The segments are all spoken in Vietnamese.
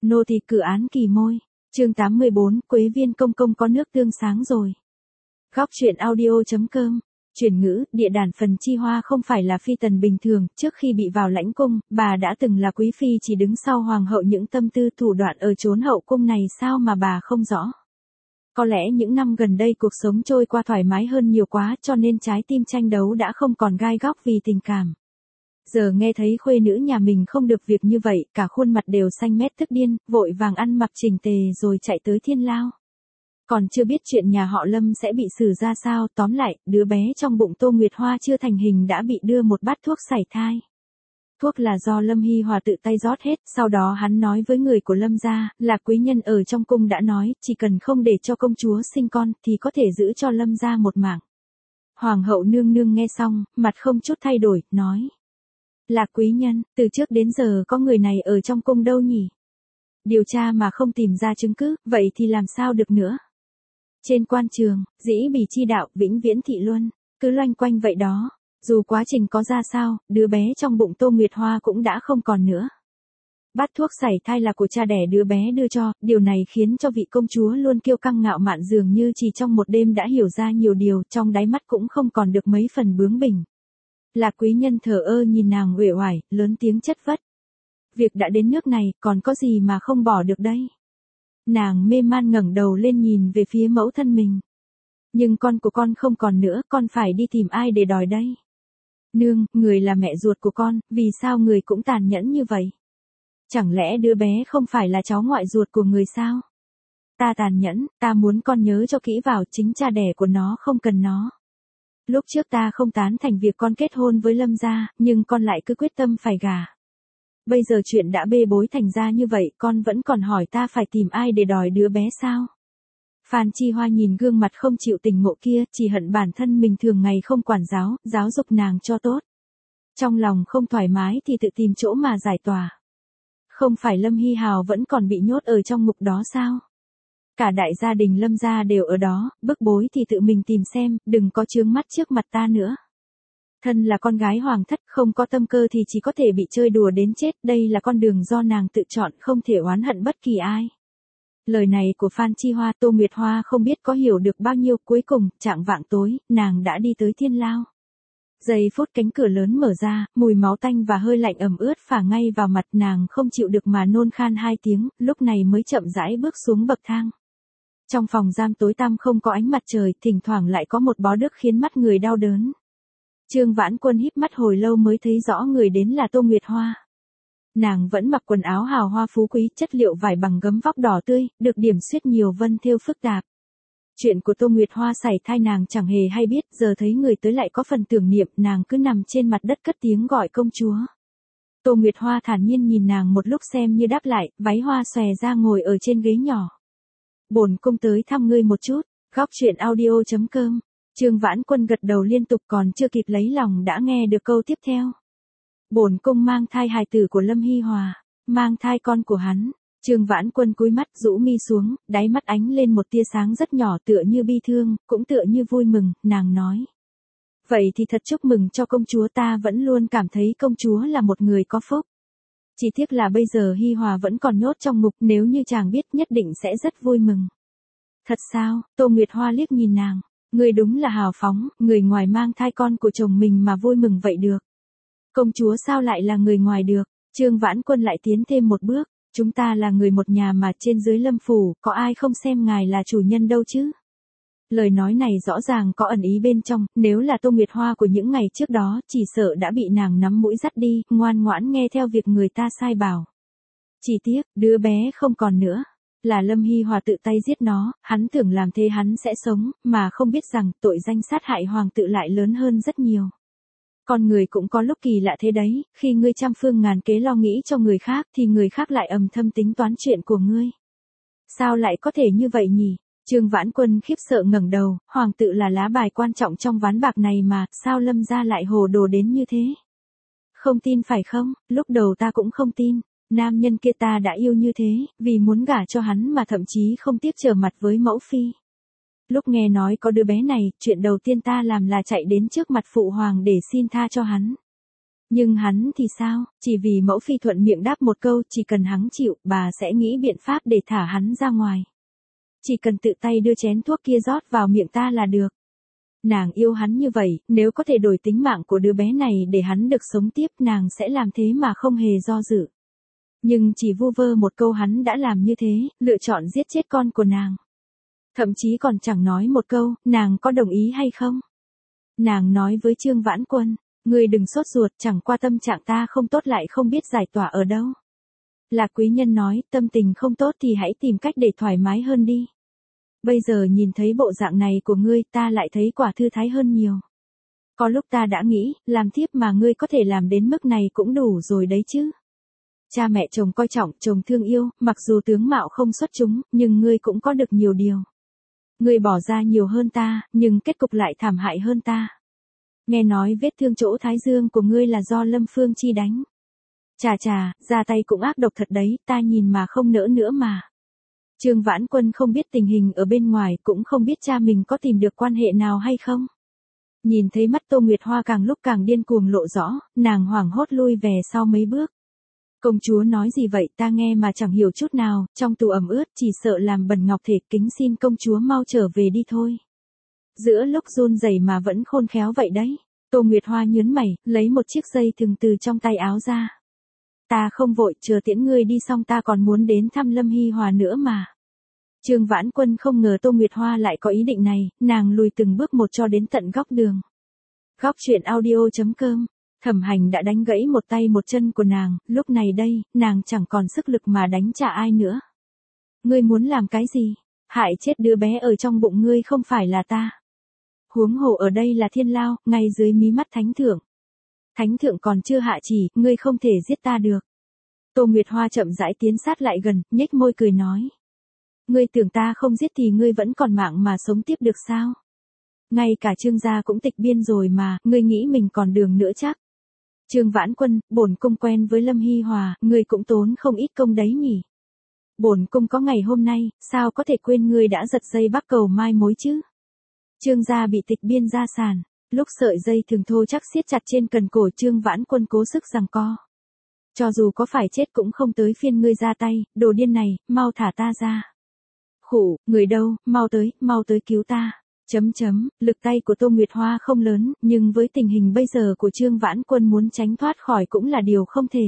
Nô tỳ cử án kỳ môi. Chương 84, Quế Viên công công có nước tương sáng rồi. Góc truyện audio.com. Chuyển ngữ, địa đản Phần Chi Hoa không phải là phi tần bình thường, trước khi bị vào lãnh cung, bà đã từng là quý phi chỉ đứng sau hoàng hậu, những tâm tư thủ đoạn ở chốn hậu cung này sao mà bà không rõ. Có lẽ những năm gần đây cuộc sống trôi qua thoải mái hơn nhiều quá, cho nên trái tim tranh đấu đã không còn gai góc vì tình cảm. Giờ nghe thấy khuê nữ nhà mình không được việc như vậy, cả khuôn mặt đều xanh mét tức điên, vội vàng ăn mặc chỉnh tề rồi chạy tới Thiên Lao. Còn chưa biết chuyện nhà họ Lâm sẽ bị xử ra sao, tóm lại, đứa bé trong bụng Tô Nguyệt Hoa chưa thành hình đã bị đưa một bát thuốc sảy thai. Thuốc là do Lâm Hy Hòa tự tay rót hết, sau đó hắn nói với người của Lâm gia, là quý nhân ở trong cung đã nói, chỉ cần không để cho công chúa sinh con, thì có thể giữ cho Lâm gia một mạng. Hoàng hậu nương nương nghe xong, mặt không chút thay đổi, nói. Là quý nhân, từ trước đến giờ có người này ở trong cung đâu nhỉ? Điều tra mà không tìm ra chứng cứ, vậy thì làm sao được nữa? Trên quan trường, dĩ bỉ chi đạo, vĩnh viễn thị luân, cứ loanh quanh vậy đó. Dù quá trình có ra sao, đứa bé trong bụng Tô Nguyệt Hoa cũng đã không còn nữa. Bát thuốc sảy thai là của cha đẻ đứa bé đưa cho, điều này khiến cho vị công chúa luôn kiêu căng ngạo mạn dường như chỉ trong một đêm đã hiểu ra nhiều điều, trong đáy mắt cũng không còn được mấy phần bướng bỉnh. Là quý nhân thờ ơ nhìn nàng uể oải, lớn tiếng chất vấn. Việc đã đến nước này, còn có gì mà không bỏ được đây? Nàng mê man ngẩng đầu lên nhìn về phía mẫu thân mình. Nhưng con của con không còn nữa, con phải đi tìm ai để đòi đây? Nương, người là mẹ ruột của con, vì sao người cũng tàn nhẫn như vậy? Chẳng lẽ đứa bé không phải là cháu ngoại ruột của người sao? Ta tàn nhẫn, ta muốn con nhớ cho kỹ vào, chính cha đẻ của nó không cần nó. Lúc trước ta không tán thành việc con kết hôn với Lâm gia, nhưng con lại cứ quyết tâm phải gả. Bây giờ chuyện đã bê bối thành ra như vậy, con vẫn còn hỏi ta phải tìm ai để đòi đứa bé sao? Phan Chi Hoa nhìn gương mặt không chịu tình ngộ kia, chỉ hận bản thân mình thường ngày không quản giáo dục nàng cho tốt. Trong lòng không thoải mái thì tự tìm chỗ mà giải tỏa. Không phải Lâm Hy Hào vẫn còn bị nhốt ở trong ngục đó sao? Cả đại gia đình Lâm gia đều ở đó, bức bối thì tự mình tìm xem, đừng có chướng mắt trước mặt ta nữa. Thân là con gái hoàng thất, không có tâm cơ thì chỉ có thể bị chơi đùa đến chết, đây là con đường do nàng tự chọn, không thể oán hận bất kỳ ai. Lời này của Phan Chi Hoa, Tô Nguyệt Hoa không biết có hiểu được bao nhiêu, cuối cùng, chạng vạng tối, nàng đã đi tới Thiên Lao. Giây phút cánh cửa lớn mở ra, mùi máu tanh và hơi lạnh ẩm ướt phả ngay vào mặt, nàng không chịu được mà nôn khan 2 tiếng, lúc này mới chậm rãi bước xuống bậc thang. Trong phòng giam tối tăm không có ánh mặt trời, thỉnh thoảng lại có một bó đức khiến mắt người đau đớn. Trương Vãn Quân híp mắt hồi lâu mới thấy rõ người đến là Tô Nguyệt Hoa. Nàng vẫn mặc quần áo hào hoa phú quý, chất liệu vải bằng gấm vóc đỏ tươi, được điểm xuyết nhiều vân thêu phức tạp. Chuyện của Tô Nguyệt Hoa sảy thai nàng chẳng hề hay biết, giờ thấy người tới lại có phần tưởng niệm, nàng cứ nằm trên mặt đất cất tiếng gọi công chúa. Tô Nguyệt Hoa thản nhiên nhìn nàng một lúc xem như đáp lại, váy hoa xòe ra ngồi ở trên ghế nhỏ. Bổn cung tới thăm ngươi một chút. Góc truyện audio.com. Trương Vãn Quân gật đầu liên tục, còn chưa kịp lấy lòng đã nghe được câu tiếp theo. Bổn cung mang thai hài tử của Lâm Hy Hòa, mang thai con của hắn. Trương Vãn Quân cúi mắt rũ mi xuống, đáy mắt ánh lên một tia sáng rất nhỏ, tựa như bi thương, cũng tựa như vui mừng, nàng nói. Vậy thì thật chúc mừng cho công chúa, ta vẫn luôn cảm thấy công chúa là một người có phúc. Chỉ tiếc là bây giờ Hy Hòa vẫn còn nhốt trong ngục, nếu như chàng biết nhất định sẽ rất vui mừng. Thật sao? Tô Nguyệt Hoa liếc nhìn nàng. Người đúng là hào phóng, người ngoài mang thai con của chồng mình mà vui mừng vậy được. Công chúa sao lại là người ngoài được? Trương Vãn Quân lại tiến thêm một bước. Chúng ta là người một nhà mà, trên dưới Lâm phủ, có ai không xem ngài là chủ nhân đâu chứ? Lời nói này rõ ràng có ẩn ý bên trong, nếu là Tô Nguyệt Hoa của những ngày trước đó, chỉ sợ đã bị nàng nắm mũi dắt đi, ngoan ngoãn nghe theo việc người ta sai bảo. Chỉ tiếc, đứa bé không còn nữa. Là Lâm Hy Hòa tự tay giết nó, hắn tưởng làm thế hắn sẽ sống, mà không biết rằng tội danh sát hại hoàng tự lại lớn hơn rất nhiều. Con người cũng có lúc kỳ lạ thế đấy, khi ngươi trăm phương ngàn kế lo nghĩ cho người khác thì người khác lại âm thầm tính toán chuyện của ngươi. Sao lại có thể như vậy nhỉ? Trương Vãn Quân khiếp sợ ngẩng đầu, hoàng tự là lá bài quan trọng trong ván bạc này mà, sao Lâm gia lại hồ đồ đến như thế? Không tin phải không? Lúc đầu ta cũng không tin. Nam nhân kia ta đã yêu như thế, vì muốn gả cho hắn mà thậm chí không tiếc trở mặt với mẫu phi. Lúc nghe nói có đứa bé này, chuyện đầu tiên ta làm là chạy đến trước mặt phụ hoàng để xin tha cho hắn. Nhưng hắn thì sao, chỉ vì mẫu phi thuận miệng đáp một câu chỉ cần hắn chịu, bà sẽ nghĩ biện pháp để thả hắn ra ngoài. Chỉ cần tự tay đưa chén thuốc kia rót vào miệng ta là được. Nàng yêu hắn như vậy, nếu có thể đổi tính mạng của đứa bé này để hắn được sống tiếp nàng sẽ làm thế mà không hề do dự. Nhưng chỉ vu vơ một câu hắn đã làm như thế, lựa chọn giết chết con của nàng. Thậm chí còn chẳng nói một câu, nàng có đồng ý hay không. Nàng nói với Trương Vãn Quân, ngươi đừng sốt ruột, chẳng qua tâm trạng ta không tốt lại không biết giải tỏa ở đâu. Lạc Quý Nhân nói, tâm tình không tốt thì hãy tìm cách để thoải mái hơn đi. Bây giờ nhìn thấy bộ dạng này của ngươi ta lại thấy quả thư thái hơn nhiều. Có lúc ta đã nghĩ, làm thiếp mà ngươi có thể làm đến mức này cũng đủ rồi đấy chứ. Cha mẹ chồng coi trọng, chồng thương yêu, mặc dù tướng mạo không xuất chúng, nhưng ngươi cũng có được nhiều điều. Ngươi bỏ ra nhiều hơn ta, nhưng kết cục lại thảm hại hơn ta. Nghe nói vết thương chỗ thái dương của ngươi là do Lâm Phương Chi đánh. Chà, ra tay cũng ác độc thật đấy, ta nhìn mà không nỡ nữa mà. Trương Vãn Quân không biết tình hình ở bên ngoài, cũng không biết cha mình có tìm được quan hệ nào hay không. Nhìn thấy mắt Tô Nguyệt Hoa càng lúc càng điên cuồng lộ rõ, nàng hoảng hốt lui về sau mấy bước. Công chúa nói gì vậy, ta nghe mà chẳng hiểu chút nào, trong tù ẩm ướt chỉ sợ làm bẩn ngọc thể, kính xin công chúa mau trở về đi thôi. Giữa lúc run rẩy mà vẫn khôn khéo vậy đấy. Tô Nguyệt Hoa nhớn mày, lấy một chiếc dây thừng từ trong tay áo ra. Ta không vội, chờ tiễn ngươi đi xong ta còn muốn đến thăm Lâm Hy Hòa nữa mà. Trương Vãn Quân không ngờ Tô Nguyệt Hoa lại có ý định này, nàng lùi từng bước một cho đến tận góc đường. Góc truyện audio.com. Thẩm Hành đã đánh gãy một tay một chân của nàng, lúc này đây, nàng chẳng còn sức lực mà đánh trả ai nữa. Ngươi muốn làm cái gì? Hại chết đứa bé ở trong bụng ngươi không phải là ta. Huống hồ ở đây là Thiên Lao, ngay dưới mí mắt Thánh Thượng. Thánh Thượng còn chưa hạ chỉ, ngươi không thể giết ta được. Tô Nguyệt Hoa chậm rãi tiến sát lại gần, nhếch môi cười nói. Ngươi tưởng ta không giết thì ngươi vẫn còn mạng mà sống tiếp được sao? Ngay cả Trương gia cũng tịch biên rồi mà, ngươi nghĩ mình còn đường nữa chắc. Trương Vãn Quân, bổn cung quen với Lâm Hy Hòa, ngươi cũng tốn không ít công đấy nhỉ. Bổn cung có ngày hôm nay, sao có thể quên ngươi đã giật dây bắc cầu mai mối chứ? Trương gia bị tịch biên gia sản, lúc sợi dây thường thô chắc siết chặt trên cần cổ Trương Vãn Quân cố sức giằng co. Cho dù có phải chết cũng không tới phiên ngươi ra tay, đồ điên này, mau thả ta ra. Khủ, người đâu, mau tới cứu ta. Lực tay của Tô Nguyệt Hoa không lớn, nhưng với tình hình bây giờ của Trương Vãn Quân muốn tránh thoát khỏi cũng là điều không thể.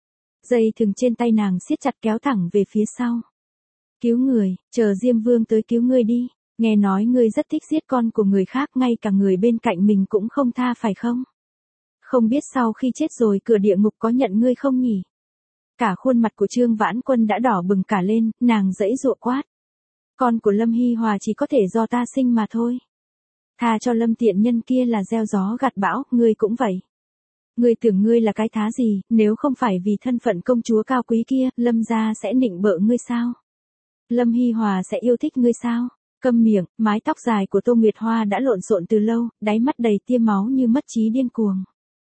Dây thừng trên tay nàng siết chặt kéo thẳng về phía sau. Cứu người, chờ Diêm Vương tới cứu ngươi đi, nghe nói ngươi rất thích giết con của người khác, ngay cả người bên cạnh mình cũng không tha phải không? Không biết sau khi chết rồi cửa địa ngục có nhận ngươi không nhỉ? Cả khuôn mặt của Trương Vãn Quân đã đỏ bừng cả lên, nàng giãy giụa quát. Con của Lâm Hy Hòa chỉ có thể do ta sinh mà thôi. Tha cho Lâm tiện nhân kia là gieo gió gặt bão, ngươi cũng vậy. Ngươi tưởng ngươi là cái thá gì, nếu không phải vì thân phận công chúa cao quý kia, Lâm gia sẽ nịnh bợ ngươi sao? Lâm Hy Hòa sẽ yêu thích ngươi sao? Câm miệng, mái tóc dài của Tô Nguyệt Hoa đã lộn xộn từ lâu, đáy mắt đầy tia máu như mất trí điên cuồng.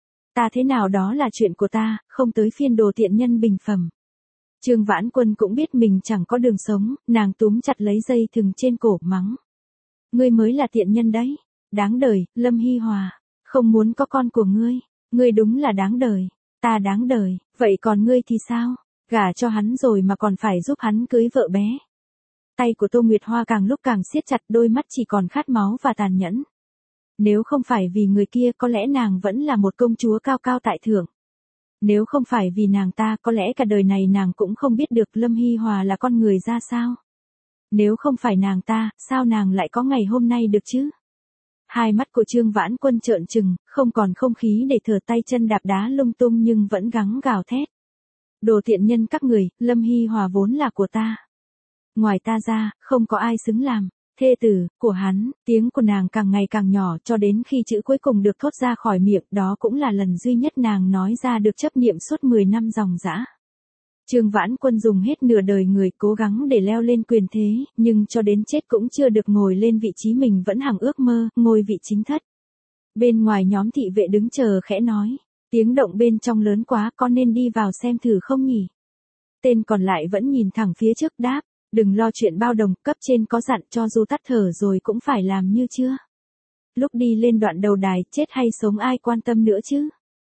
Ta thế nào đó là chuyện của ta, không tới phiên đồ tiện nhân bình phẩm. Trương Vãn Quân cũng biết mình chẳng có đường sống, nàng túm chặt lấy dây thừng trên cổ mắng. Ngươi mới là tiện nhân đấy, đáng đời, Lâm Hy Hòa, không muốn có con của ngươi đúng là đáng đời, ta đáng đời, vậy còn ngươi thì sao, gả cho hắn rồi mà còn phải giúp hắn cưới vợ bé. Tay của Tô Nguyệt Hoa càng lúc càng siết chặt, đôi mắt chỉ còn khát máu và tàn nhẫn. Nếu không phải vì người kia có lẽ nàng vẫn là một công chúa cao cao tại thượng. Nếu không phải vì nàng ta có lẽ cả đời này nàng cũng không biết được Lâm Hy Hòa là con người ra sao. Nếu không phải nàng ta, sao nàng lại có ngày hôm nay được chứ? Hai mắt của Trương Vãn Quân trợn trừng, không còn không khí để thở, tay chân đạp đá lung tung nhưng vẫn gắng gào thét. Đồ tiện nhân các người, Lâm Hy Hòa vốn là của ta. Ngoài ta ra, không có ai xứng làm thê tử của hắn. Tiếng của nàng càng ngày càng nhỏ cho đến khi chữ cuối cùng được thốt ra khỏi miệng, đó cũng là lần duy nhất nàng nói ra được chấp niệm suốt 10 năm dòng dã. Trương Vãn Quân dùng hết nửa đời người cố gắng để leo lên quyền thế, nhưng cho đến chết cũng chưa được ngồi lên vị trí mình vẫn hằng ước mơ, ngôi vị chính thất. Bên ngoài nhóm thị vệ đứng chờ khẽ nói, tiếng động bên trong lớn quá, có nên đi vào xem thử không nhỉ? Tên còn lại vẫn nhìn thẳng phía trước đáp, đừng lo chuyện bao đồng, cấp trên có dặn cho dù tắt thở rồi cũng phải làm như chưa. Lúc đi lên đoạn đầu đài, chết hay sống ai quan tâm nữa chứ?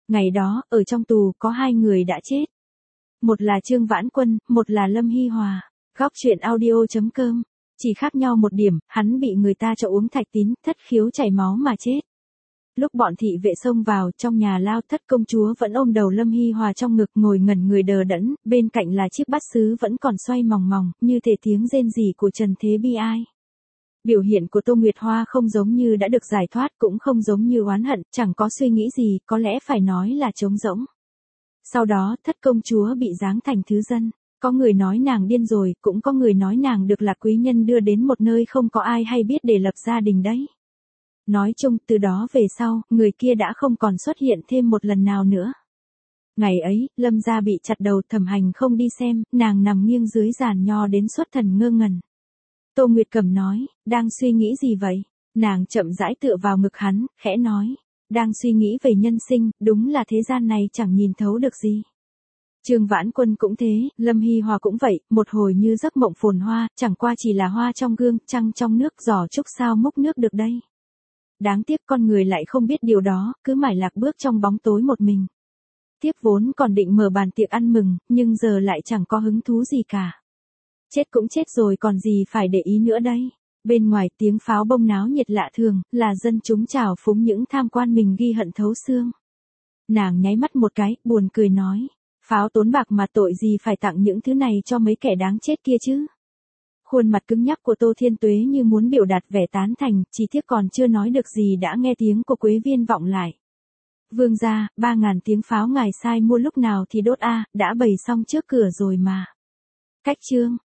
Ngày đó, ở trong tù có 2 người đã chết. Một là Trương Vãn Quân, một là Lâm Hy Hòa. Góc truyện audio.com. Chỉ khác nhau một điểm, hắn bị người ta cho uống thạch tín, thất khiếu chảy máu mà chết. Lúc bọn thị vệ xông vào, trong nhà Lao Thất công chúa vẫn ôm đầu Lâm Hy Hòa trong ngực ngồi ngẩn người đờ đẫn, bên cạnh là chiếc bát sứ vẫn còn xoay mòng mòng, như thể tiếng rên rỉ của trần thế bi ai. Biểu hiện của Tô Nguyệt Hoa không giống như đã được giải thoát, cũng không giống như oán hận, chẳng có suy nghĩ gì, có lẽ phải nói là trống rỗng. Sau đó, Thất công chúa bị giáng thành thứ dân. Có người nói nàng điên rồi, cũng có người nói nàng được Lạc quý nhân đưa đến một nơi không có ai hay biết để lập gia đình đấy. Nói chung, từ đó về sau, người kia đã không còn xuất hiện thêm một lần nào nữa. Ngày ấy, Lâm gia bị chặt đầu, Thẩm Hành không đi xem, nàng nằm nghiêng dưới giàn nho đến xuất thần ngơ ngẩn. Tô Nguyệt Cẩm nói, đang suy nghĩ gì vậy? Nàng chậm rãi tựa vào ngực hắn, khẽ nói, đang suy nghĩ về nhân sinh, đúng là thế gian này chẳng nhìn thấu được gì. Trương Vãn Quân cũng thế, Lâm Hy Hòa cũng vậy, một hồi như giấc mộng phồn hoa, chẳng qua chỉ là hoa trong gương, trăng trong nước, giỏ trúc sao múc nước được đây. Đáng tiếc con người lại không biết điều đó, cứ mải lạc bước trong bóng tối một mình. Tiếp vốn còn định mở bàn tiệc ăn mừng, nhưng giờ lại chẳng có hứng thú gì cả. Chết cũng chết rồi còn gì phải để ý nữa đây. Bên ngoài tiếng pháo bông náo nhiệt lạ thường, là dân chúng trào phúng những tham quan mình ghi hận thấu xương. Nàng nháy mắt một cái, buồn cười nói, pháo tốn bạc mà tội gì phải tặng những thứ này cho mấy kẻ đáng chết kia chứ. Khuôn mặt cứng nhắc của Tô Thiên Tuế như muốn biểu đạt vẻ tán thành, chỉ tiếc còn chưa nói được gì đã nghe tiếng của Quế Viên vọng lại. Vương gia, 3.000 tiếng pháo ngài sai mua lúc nào thì đốt a, đã bày xong trước cửa rồi mà. Cách chương.